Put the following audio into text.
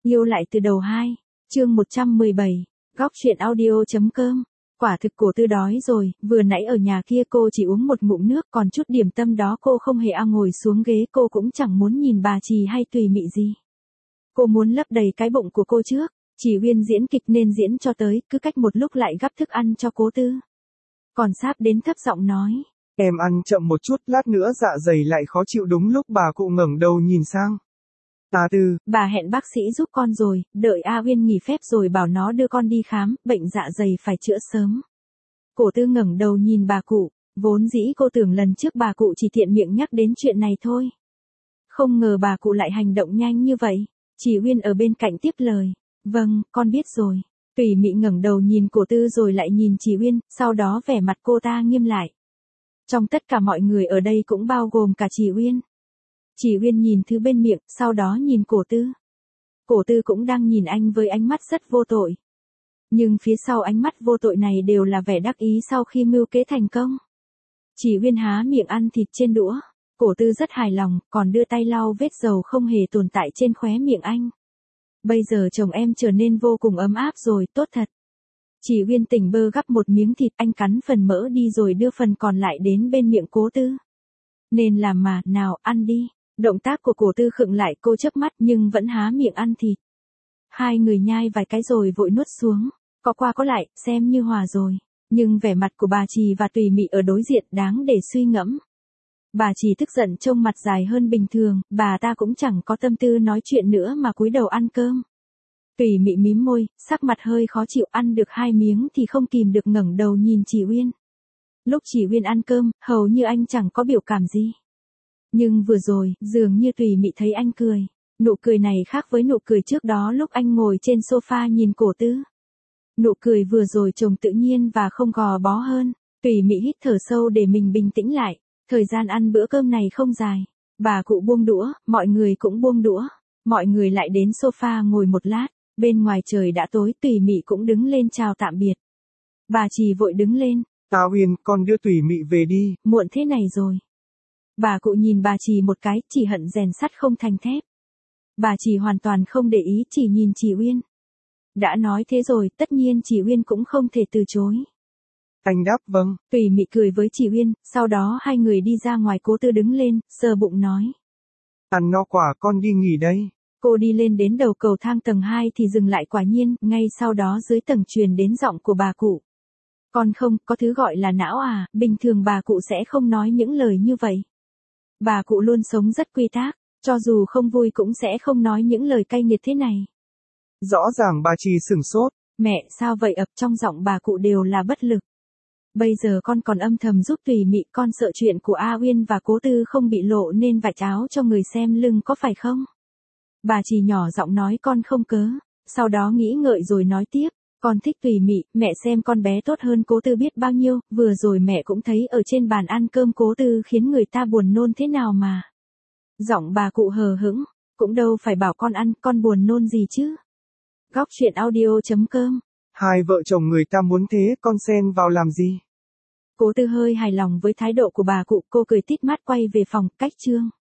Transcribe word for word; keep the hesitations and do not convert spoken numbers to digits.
Yêu lại từ đầu hai, chương một trăm mười bảy, góc truyện audio.com. Quả thực Cổ Tư đói rồi, vừa nãy ở nhà kia cô chỉ uống một ngụm nước, còn chút điểm tâm đó cô không hề ăn, ngồi xuống ghế cô cũng chẳng muốn nhìn bà Trì hay Tùy Mị gì. Cô muốn lấp đầy cái bụng của cô trước, Chỉ Uyên diễn kịch nên diễn cho tới, cứ cách một lúc lại gắp thức ăn cho Cố Tư. Còn sáp đến thấp giọng nói. Em ăn chậm một chút, lát nữa dạ dày lại khó chịu. Đúng lúc bà cụ ngẩng đầu nhìn sang. À Tư, bà hẹn bác sĩ giúp con rồi, đợi A Uyên nghỉ phép rồi bảo nó đưa con đi khám, bệnh dạ dày phải chữa sớm. Cổ Tư ngẩng đầu nhìn bà cụ, vốn dĩ cô tưởng lần trước bà cụ chỉ tiện miệng nhắc đến chuyện này thôi. Không ngờ bà cụ lại hành động nhanh như vậy. Chỉ Uyên ở bên cạnh tiếp lời, vâng, con biết rồi. Tùy Mị ngẩng đầu nhìn Cổ Tư rồi lại nhìn Chỉ Uyên, sau đó vẻ mặt cô ta nghiêm lại. Trong tất cả mọi người ở đây cũng bao gồm cả Chỉ Uyên. Chỉ Uyên nhìn thứ bên miệng, sau đó nhìn Cổ Tư. Cổ Tư cũng đang nhìn anh với ánh mắt rất vô tội. Nhưng phía sau ánh mắt vô tội này đều là vẻ đắc ý sau khi mưu kế thành công. Chỉ Uyên há miệng ăn thịt trên đũa. Cổ Tư rất hài lòng, còn đưa tay lau vết dầu không hề tồn tại trên khóe miệng anh. Bây giờ chồng em trở nên vô cùng ấm áp rồi, tốt thật. Chỉ Uyên tỉnh bơ gắp một miếng thịt, anh cắn phần mỡ đi rồi đưa phần còn lại đến bên miệng Cố Tư. Nên làm mà, nào, ăn đi. Động tác của Cổ Tư khựng lại, cô chớp mắt nhưng vẫn há miệng ăn thịt. Hai người nhai vài cái rồi vội nuốt xuống, có qua có lại, xem như hòa rồi. Nhưng vẻ mặt của bà Trì và Tùy Mị ở đối diện đáng để suy ngẫm. Bà Trì tức giận trông mặt dài hơn bình thường, bà ta cũng chẳng có tâm tư nói chuyện nữa mà cúi đầu ăn cơm. Tùy Mị mím môi, sắc mặt hơi khó chịu, ăn được hai miếng thì không kìm được ngẩng đầu nhìn Chỉ Uyên. Lúc Chỉ Uyên ăn cơm, hầu như anh chẳng có biểu cảm gì. Nhưng vừa rồi, dường như Tùy Mị thấy anh cười. Nụ cười này khác với nụ cười trước đó lúc anh ngồi trên sofa nhìn Cổ Tư. Nụ cười vừa rồi trông tự nhiên và không gò bó hơn. Tùy Mị hít thở sâu để mình bình tĩnh lại. Thời gian ăn bữa cơm này không dài. Bà cụ buông đũa, mọi người cũng buông đũa. Mọi người lại đến sofa ngồi một lát. Bên ngoài trời đã tối, Tùy Mị cũng đứng lên chào tạm biệt. Bà Trì vội đứng lên. A Uyên, con đưa Tùy Mị về đi. Muộn thế này rồi. Bà cụ nhìn bà Trì một cái, chỉ hận rèn sắt không thành thép. Bà Trì hoàn toàn không để ý, chỉ nhìn Chỉ Uyên. Đã nói thế rồi, tất nhiên Chỉ Uyên cũng không thể từ chối. Anh đáp vâng. Tùy Mị cười với Chỉ Uyên, sau đó hai người đi ra ngoài. Cố Tư đứng lên, sờ bụng nói. Ăn no quả, con đi nghỉ đây. Cô đi lên đến đầu cầu thang tầng hai thì dừng lại, quả nhiên, ngay sau đó dưới tầng truyền đến giọng của bà cụ. Con không, có thứ gọi là não à, bình thường bà cụ sẽ không nói những lời như vậy. Bà cụ luôn sống rất quy tắc, cho dù không vui cũng sẽ không nói những lời cay nghiệt thế này. Rõ ràng bà Trì sửng sốt. Mẹ, sao vậy? Ập trong giọng bà cụ đều là bất lực. Bây giờ con còn âm thầm giúp Tùy Mị, con sợ chuyện của A Uyên và Cố Tư không bị lộ nên vạch áo cho người xem lưng có phải không? Bà Trì nhỏ giọng nói con không cớ, sau đó nghĩ ngợi rồi nói tiếp. Con thích Tùy Mị, mẹ xem con bé tốt hơn Cố Tư biết bao nhiêu, vừa rồi mẹ cũng thấy ở trên bàn ăn cơm Cố Tư khiến người ta buồn nôn thế nào mà. Giọng bà cụ hờ hững, cũng đâu phải bảo con ăn, con buồn nôn gì chứ. Góc truyện audio.com. Hai vợ chồng người ta muốn thế, con xen vào làm gì? Cố Tư hơi hài lòng với thái độ của bà cụ, cô cười tít mắt quay về phòng, cách chương.